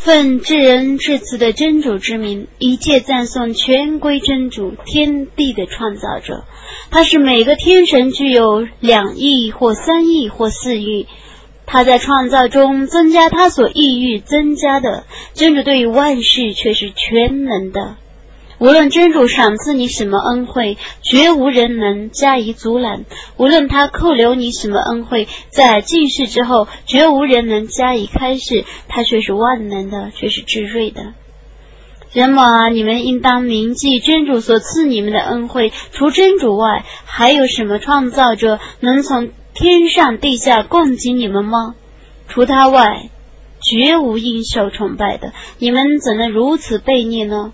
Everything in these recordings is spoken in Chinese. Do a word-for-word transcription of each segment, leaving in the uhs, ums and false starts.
奉至仁至慈的真主之名，一切赞颂全归真主，天地的创造者。他是每个天神具有两翼或三翼或四翼，他在创造中增加他所意欲增加的。真主对于万事却是全能的，无论真主赏赐你什么恩惠，绝无人能加以阻拦；无论他扣留你什么恩惠，在尽世之后，绝无人能加以开示。他却是万能的，却是至睿的。人们啊，你们应当铭记真主所赐你们的恩惠。除真主外，还有什么创造者能从天上地下供给你们吗？除他外，绝无应受崇拜的。你们怎能如此悖逆呢？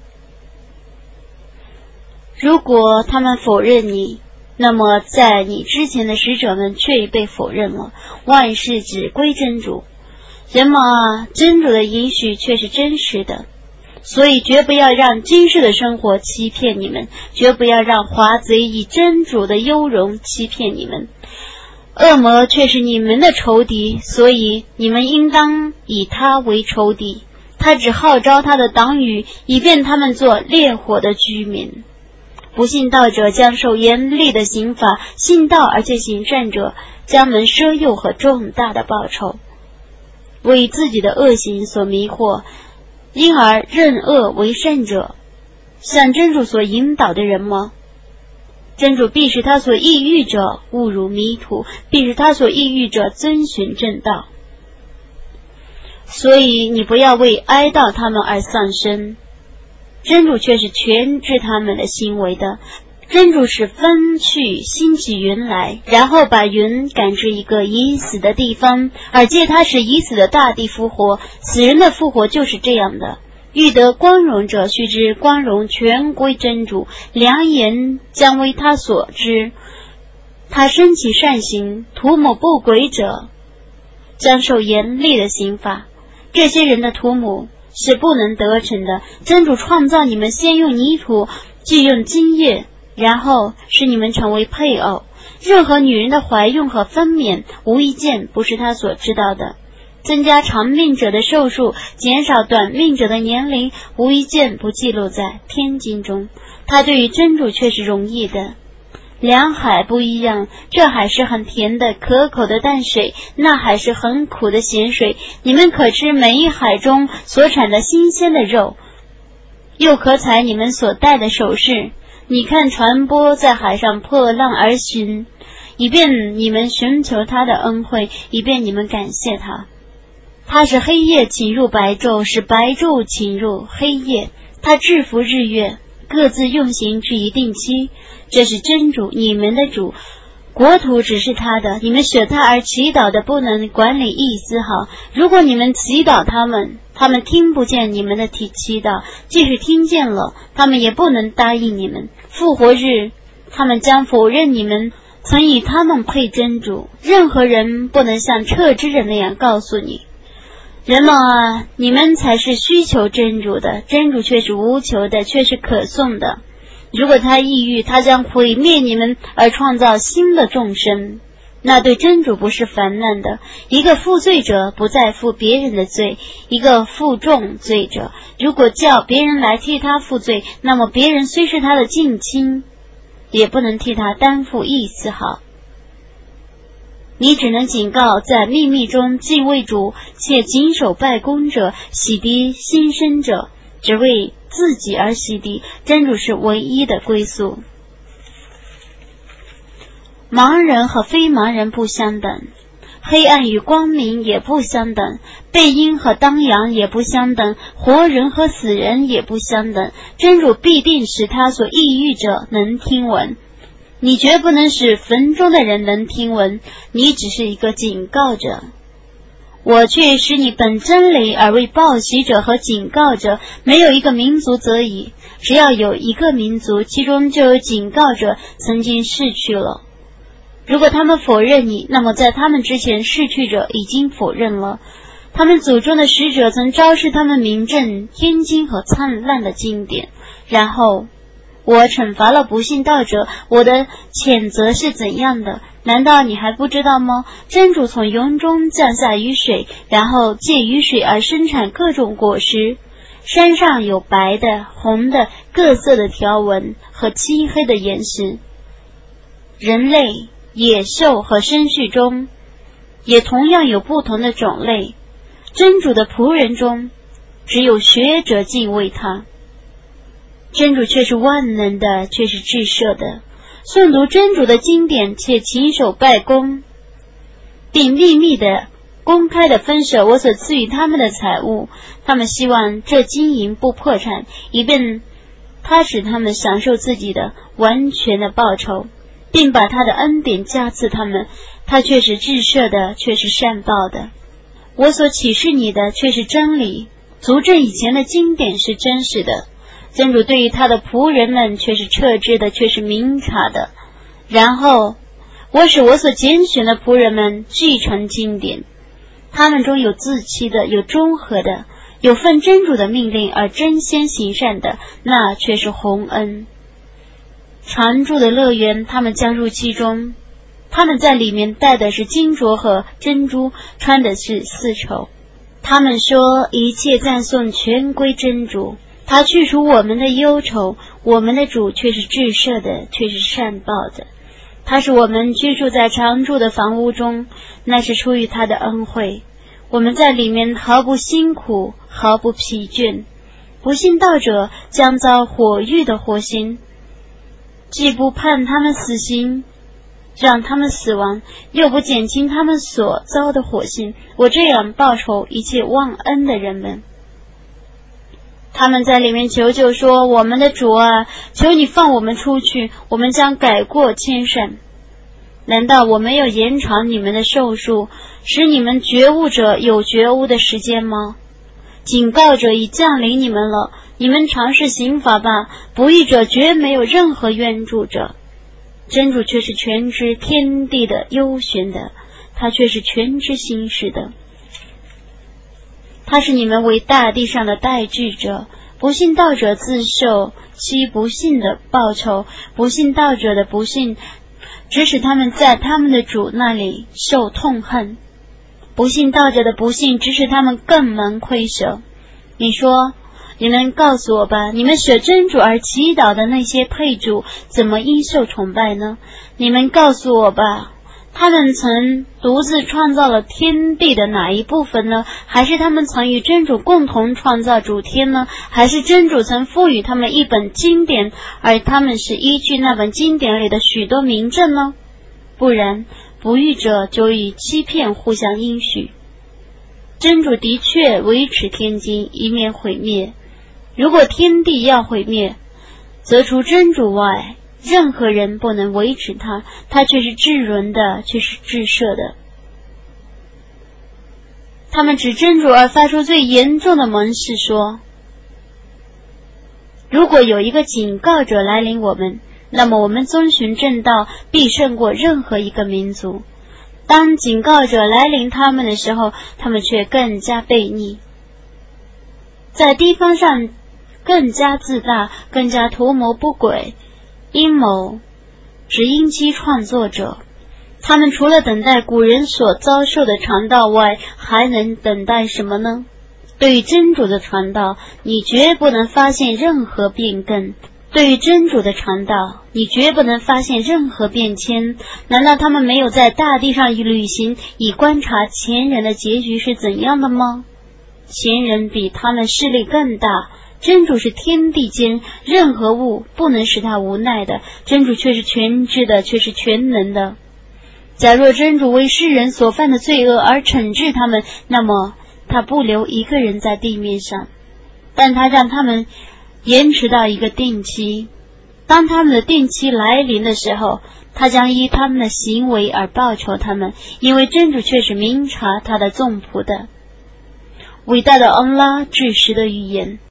如果他们否认你，那么在你之前的使者们却已被否认了。万事只归真主。人们啊，真主的应许却是真实的，所以绝不要让今世的生活欺骗你们，绝不要让华贼以真主的优容欺骗你们。恶魔却是你们的仇敌，所以你们应当以他为仇敌。他只号召他的党羽，以便他们做烈火的居民。不信道者将受严厉的刑罚，信道而且行善者将蒙奢诱和重大的报酬。为自己的恶行所迷惑，因而认恶为善者，像真主所引导的人吗？真主必使他所抑郁者误入迷途，必使他所抑郁者遵循正道。所以你不要为哀悼他们而丧生，真主却是全知他们的行为的。真主使风去兴起云来，然后把云赶至一个已死的地方，而借他使已死的大地复活。死人的复活就是这样的。欲得光荣者，须知光荣全归真主，良言将为他所知。他升起善行，涂抹不轨者将受严厉的刑罚。这些人的涂抹是不能得逞的。真主创造你们，先用泥土，继用精液，然后使你们成为配偶。任何女人的怀孕和分娩，无一件不是他所知道的。增加长命者的寿数，减少短命者的年龄，无一件不记录在天经中。他对于真主却是容易的。两海不一样，这海是很甜的可口的淡水，那海是很苦的咸水。你们可吃每一海中所产的新鲜的肉，又可采你们所戴的首饰。你看船舶在海上破浪而行，以便你们寻求他的恩惠，以便你们感谢他。他使黑夜侵入白昼，使白昼侵入黑夜。他制服日月，各自用行至一定期。这是真主，你们的主，国土只是他的，你们舍他而祈祷的不能管理一丝毫。如果你们祈祷他们，他们听不见你们的祈祷，即使听见了，他们也不能答应你们。复活日，他们将否认你们曾以他们配真主。任何人不能像撤之人那样告诉你。人们啊，你们才是需求真主的，真主却是无求的，却是可颂的。如果他抑郁，他将毁灭你们而创造新的众生，那对真主不是烦难的。一个负罪者不再负别人的罪，一个负重罪者如果叫别人来替他负罪，那么别人虽是他的近亲，也不能替他担负一丝毫。你只能警告在秘密中敬畏主且谨守拜功者，洗涤新生者，只为自己而洗涤。真主是唯一的归宿。盲人和非盲人不相等，黑暗与光明也不相等，背阴和当阳也不相等，活人和死人也不相等。真主必定使他所抑郁者能听闻。你绝不能使坟中的人能听闻，你只是一个警告者。我却使你本真理而为报喜者和警告者。没有一个民族则已，只要有一个民族，其中就有警告者曾经逝去了。如果他们否认你，那么在他们之前逝去者已经否认了。他们祖宗的使者曾昭示他们明证天经和灿烂的经典，然后我惩罚了不信道者。我的谴责是怎样的？ 难道你还不知道吗？真主从云中降下雨水，然后借雨水而生产各种果实。山上有白的、红的、各色的条纹和漆黑的岩石。人类、野兽和牲畜中也同样有不同的种类。真主的仆人中只有学者敬畏他。真主却是万能的，却是至赦的。诵读真主的经典，且勤守拜功，并秘密的、公开的分舍我所赐予他们的财物。他们希望这金银不破产，以便他使他们享受自己的完全的报酬，并把他的恩典加赐他们。他却是至赦的，却是善报的。我所启示你的却是真理，足证以前的经典是真实的。真主对于他的仆人们却是彻知的，却是明察的。然后我使我所拣选的仆人们继承经典，他们中有自欺的，有中和的，有奉真主的命令而争先行善的，那却是洪恩。常住的乐园，他们将入其中，他们在里面戴的是金镯和珍珠，穿的是丝绸。他们说，一切赞颂全归真主，他去除我们的忧愁，我们的主却是至赦的，却是善报的。他是我们居住在常住的房屋中，那是出于他的恩惠。我们在里面毫不辛苦，毫不疲倦。不信道者将遭火狱的火刑，既不判他们死刑，让他们死亡，又不减轻他们所遭的火刑。我这样报酬一切忘恩的人们。他们在里面求救说，我们的主啊，求你放我们出去，我们将改过迁善。难道我没有延长你们的寿数，使你们觉悟者有觉悟的时间吗？警告者已降临你们了，你们尝试刑罚吧，不义者绝没有任何援助者。真主却是全知天地的幽玄的，他却是全知心事的。他是你们为大地上的代志者，不信道者自受其不信的报酬，不信道者的不信只使他们在他们的主那里受痛恨，不信道者的不信只使他们更蒙亏舍。你说，你们告诉我吧，你们舍真主而祈祷的那些配主怎么应受崇拜呢？你们告诉我吧，他们曾独自创造了天地的哪一部分呢？还是他们曾与真主共同创造主天呢？还是真主曾赋予他们一本经典，而他们是依据那本经典里的许多明证呢？不然，不义者就以欺骗互相应许。真主的确维持天经，以免毁灭。如果天地要毁灭，则除真主外，任何人不能维持它，它却是至仁的，却是至赦的。他们指真主而发出最严重的盟誓说，如果有一个警告者来临我们，那么我们遵循正道必胜过任何一个民族。当警告者来临他们的时候，他们却更加悖逆，在地方上更加自大，更加图谋不轨，阴谋只因其创作者。他们除了等待古人所遭受的传道外，还能等待什么呢？对于真主的传道，你绝不能发现任何变更。对于真主的传道，你绝不能发现任何变迁。难道他们没有在大地上旅行，以观察前人的结局是怎样的吗？前人比他们势力更大，真主是天地间任何物不能使他无奈的，真主却是全知的，却是全能的。假若真主为世人所犯的罪恶而惩治他们，那么他不留一个人在地面上，但他让他们延迟到一个定期。当他们的定期来临的时候，他将依他们的行为而报酬他们，因为真主却是明察他的众仆的。伟大的安拉至实的预言。